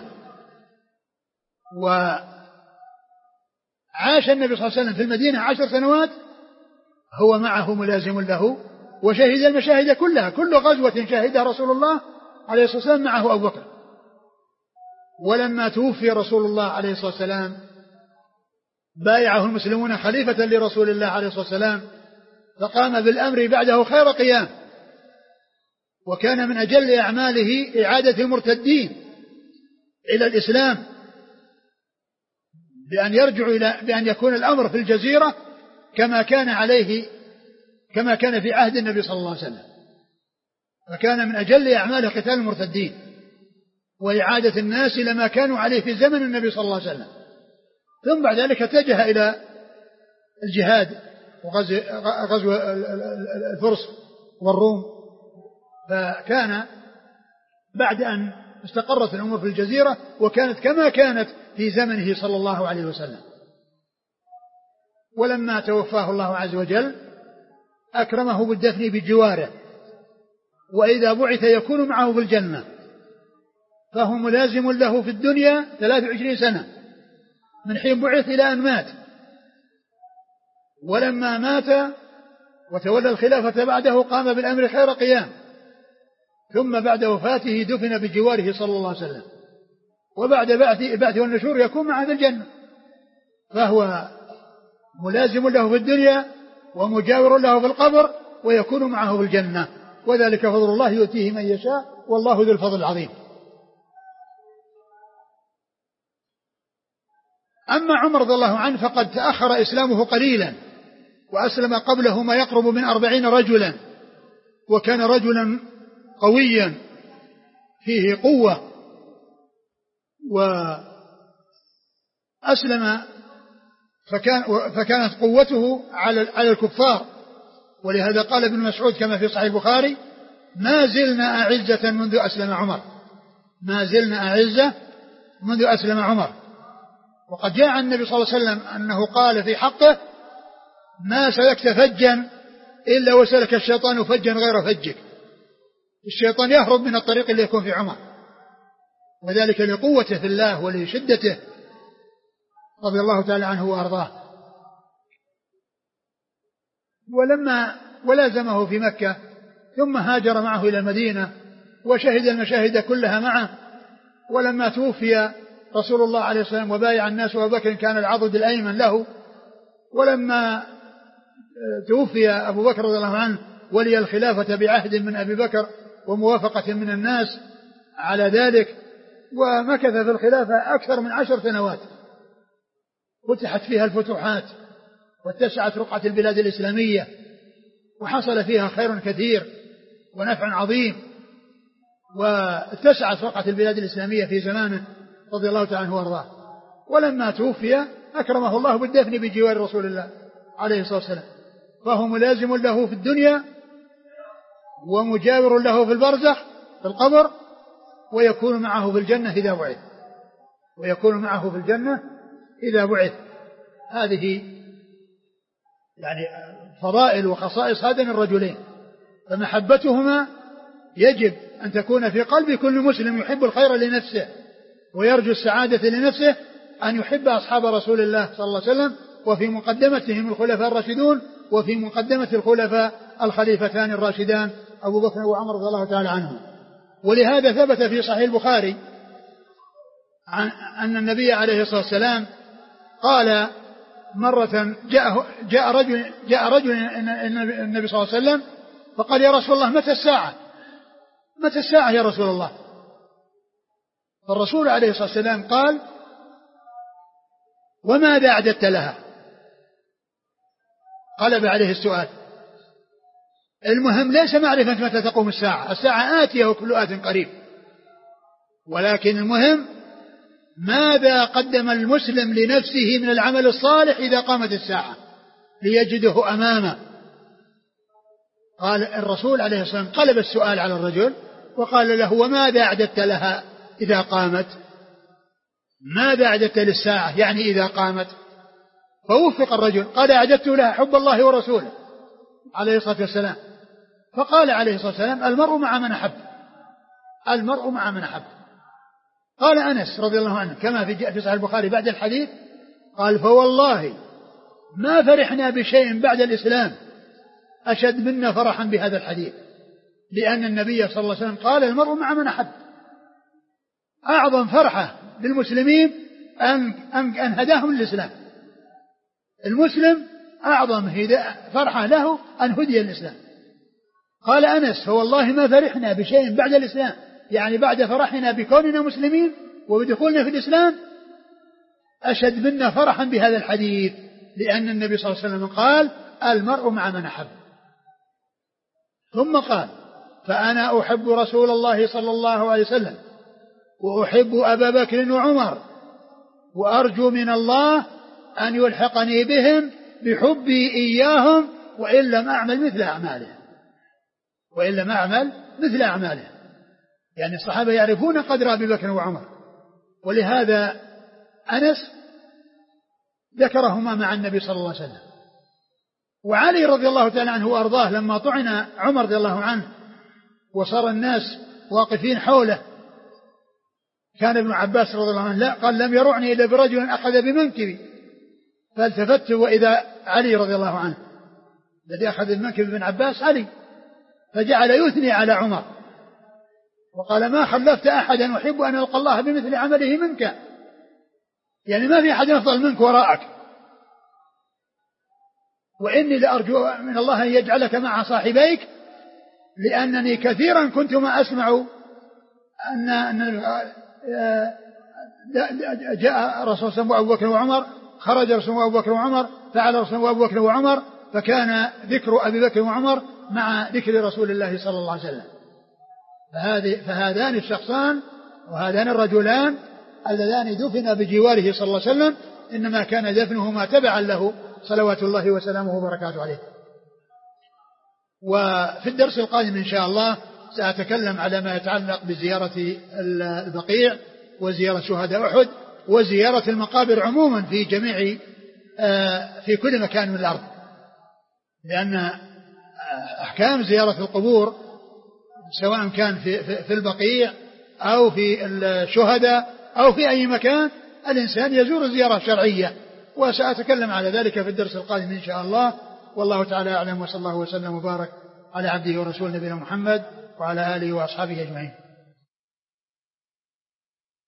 وعاش النبي صلى الله عليه وسلم في المدينة عشر سنوات هو معه ملازم له، وشهد المشاهد كلها، كل غزوة شهدها رسول الله عليه الصلاة والسلام معه أبو بكر. ولما توفي رسول الله عليه الصلاة والسلام بايعه المسلمون خليفة لرسول الله عليه الصلاة والسلام، فقام بالأمر بعده خير قيام، وكان من أجل أعماله إعادة المرتدين إلى الإسلام، بأن يرجعوا إلى بأن يكون الأمر في الجزيرة كما كان عليه كما كان في عهد النبي صلى الله عليه وسلم. فكان من أجل أعماله قتال المرتدين وإعادة الناس إلى ما كانوا عليه في زمن النبي صلى الله عليه وسلم، ثم بعد ذلك اتجه إلى الجهاد وغزو غزو الفرس والروم. فكان بعد أن استقرت الأمور في الجزيرة وكانت كما كانت في زمنه صلى الله عليه وسلم. ولما توفاه الله عز وجل أكرمه بالدفن بجواره، وإذا بعث يكون معه في الجنة، فهو ملازم له في الدنيا ثلاث وعشرين سنة من حين بعث إلى أن مات. ولما مات وتولى الخلافة بعده قام بالأمر خير قيام، ثم بعد وفاته دفن بجواره صلى الله عليه وسلم، وبعد بعثه والنشور يكون معه في الجنة، فهو ملازم له في الدنيا ومجاور له في القبر ويكون معه في الجنة، وذلك فضل الله يؤتيه من يشاء والله ذو الفضل العظيم. أما عمر رضي الله عنه فقد تأخر إسلامه قليلا، وأسلم قبله ما يقرب من أربعين رجلا، وكان رجلا قويا فيه قوة، وأسلم فكان فكانت قوته على على الكفار. ولهذا قال ابن مسعود كما في صحيح البخاري: ما زلنا أعزة منذ أسلم عمر، ما زلنا أعزة منذ أسلم عمر. وقد جاء عن النبي صلى الله عليه وسلم أنه قال في حقه: ما سلكت فجا إلا وسلك الشيطان فجا غير فجك. الشيطان يهرب من الطريق اللي يكون في عمر، وذلك لقوته في الله ولشدته رضي الله تعالى عنه وأرضاه. ولما ولازمه في مكة ثم هاجر معه إلى المدينة وشهد المشاهد كلها معه. ولما توفي رسول الله عليه الصلاة والسلام وبايع الناس وأبو بكر كان العضد الأيمن له، ولما توفي أبو بكر رضي الله عنه ولي الخلافة بعهد من أبي بكر وموافقة من الناس على ذلك، ومكث في الخلافة أكثر من عشر سنوات فتحت فيها الفتوحات واتسعت رقعة البلاد الإسلامية وحصل فيها خير كثير ونفع عظيم، واتسعت رقعة البلاد الإسلامية في زمانه رضي الله تعالى عنه وارضاه. ولما توفي أكرمه الله بالدفن بجوار رسول الله عليه الصلاة والسلام، فهو ملازم له في الدنيا ومجاور له في البرزخ في القبر، ويكون معه في الجنة إذا بعث ويكون معه في الجنة إذا بعث. هذه يعني فضائل وخصائص هذين الرجلين، فمحبتهما يجب أن تكون في قلب كل مسلم يحب الخير لنفسه ويرجو السعادة لنفسه، أن يحب أصحاب رسول الله صلى الله عليه وسلم، وفي مقدمتهم الخلفاء الراشدون، وفي مقدمة الخلفاء الخليفتان الراشدان أبو بكر وعمر رضي الله تعالى عنهم. ولهذا ثبت في صحيح البخاري عن أن النبي عليه الصلاة والسلام قال مرة جاء جاء رجل جاء رجل النبي صلى الله عليه وسلم فقال: يا رسول الله متى الساعة؟ متى الساعة يا رسول الله؟ فالرسول عليه الصلاة والسلام قال: وماذا أعددت لها؟ قلب عليه السؤال. المهم ليس معرفة متى تقوم الساعة، الساعة آتية وكل آت قريب، ولكن المهم ماذا قدم المسلم لنفسه من العمل الصالح إذا قامت الساعة ليجده أمامه. قال الرسول عليه الصلاة والسلام قلب السؤال على الرجل وقال له: وماذا أعددت لها إذا قامت؟ ماذا أعددت للساعة يعني إذا قامت؟ فوفق الرجل قال: أعددت لها حب الله ورسوله عليه الصلاة والسلام. فقال عليه الصلاة والسلام: المرء مع من أحب، المرء مع من أحب. قال أنس رضي الله عنه كما في صحيح البخاري بعد الحديث قال: فوالله ما فرحنا بشيء بعد الإسلام أشد منا فرحا بهذا الحديث، لأن النبي صلى الله عليه وسلم قال: المرء مع من أحب. أعظم فرحة للمسلمين أن, أن, أن هداهم للإسلام. المسلم أعظم فرحة له أن هدي الإسلام. قال أنس: فوالله ما فرحنا بشيء بعد الإسلام، يعني بعد فرحنا بكوننا مسلمين وبدخولنا في الإسلام أشد منا فرحا بهذا الحديث، لأن النبي صلى الله عليه وسلم قال: المرء مع من أحب. ثم قال: فأنا أحب رسول الله صلى الله عليه وسلم وأحب أبا بكر وعمر وأرجو من الله أن يلحقني بهم بحبي إياهم وإن لم أعمل مثل أعمالهم وإن لم أعمل مثل أعمالهم. يعني الصحابة يعرفون قدر أبي بكر وعمر، ولهذا أنس ذكرهما مع النبي صلى الله عليه وسلم. وعلي رضي الله تعالى عنه وأرضاه لما طعن عمر رضي الله عنه وصار الناس واقفين حوله، كان ابن عباس رضي الله عنه لا قال لم يرعني إلا برجل أخذ بمنكبي، فالتفت وإذا علي رضي الله عنه الذي أخذ بمنكب ابن عباس علي، فجعل يثني على عمر وقال ما خلفت أحدا يحب أن يلقى الله بمثل عمله منك، يعني ما في أحد أفضل منك وراءك، وإني لأرجو من الله أن يجعلك مع صاحبيك، لأنني كثيرا كنت ما أسمع أن, أن جاء رسول الله أبو بكر وعمر، خرج رسول الله أبو بكر وعمر، فعل رسول الله أبو بكر وعمر، فكان ذكر أبي بكر وعمر مع ذكر رسول الله صلى الله عليه وسلم. فهذان الشخصان وهذان الرجلان اللذان دفن بجواره صلى الله عليه وسلم إنما كان دفنهما تبعا له صلوات الله وسلامه وبركاته عليه. وفي الدرس القادم إن شاء الله سأتكلم على ما يتعلق بزيارة البقيع وزيارة شهداء أحد وزيارة المقابر عموما في جميع في كل مكان من الأرض، لأن أحكام زيارة القبور سواء كان في, في البقيع أو في الشهداء أو في أي مكان الإنسان يزور زيارة شرعية، وسأتكلم على ذلك في الدرس القادم إن شاء الله. والله تعالى أعلم، وصلى الله وسلم وبارك على عبده ورسوله نبينا محمد وعلى آله وأصحابه أجمعين.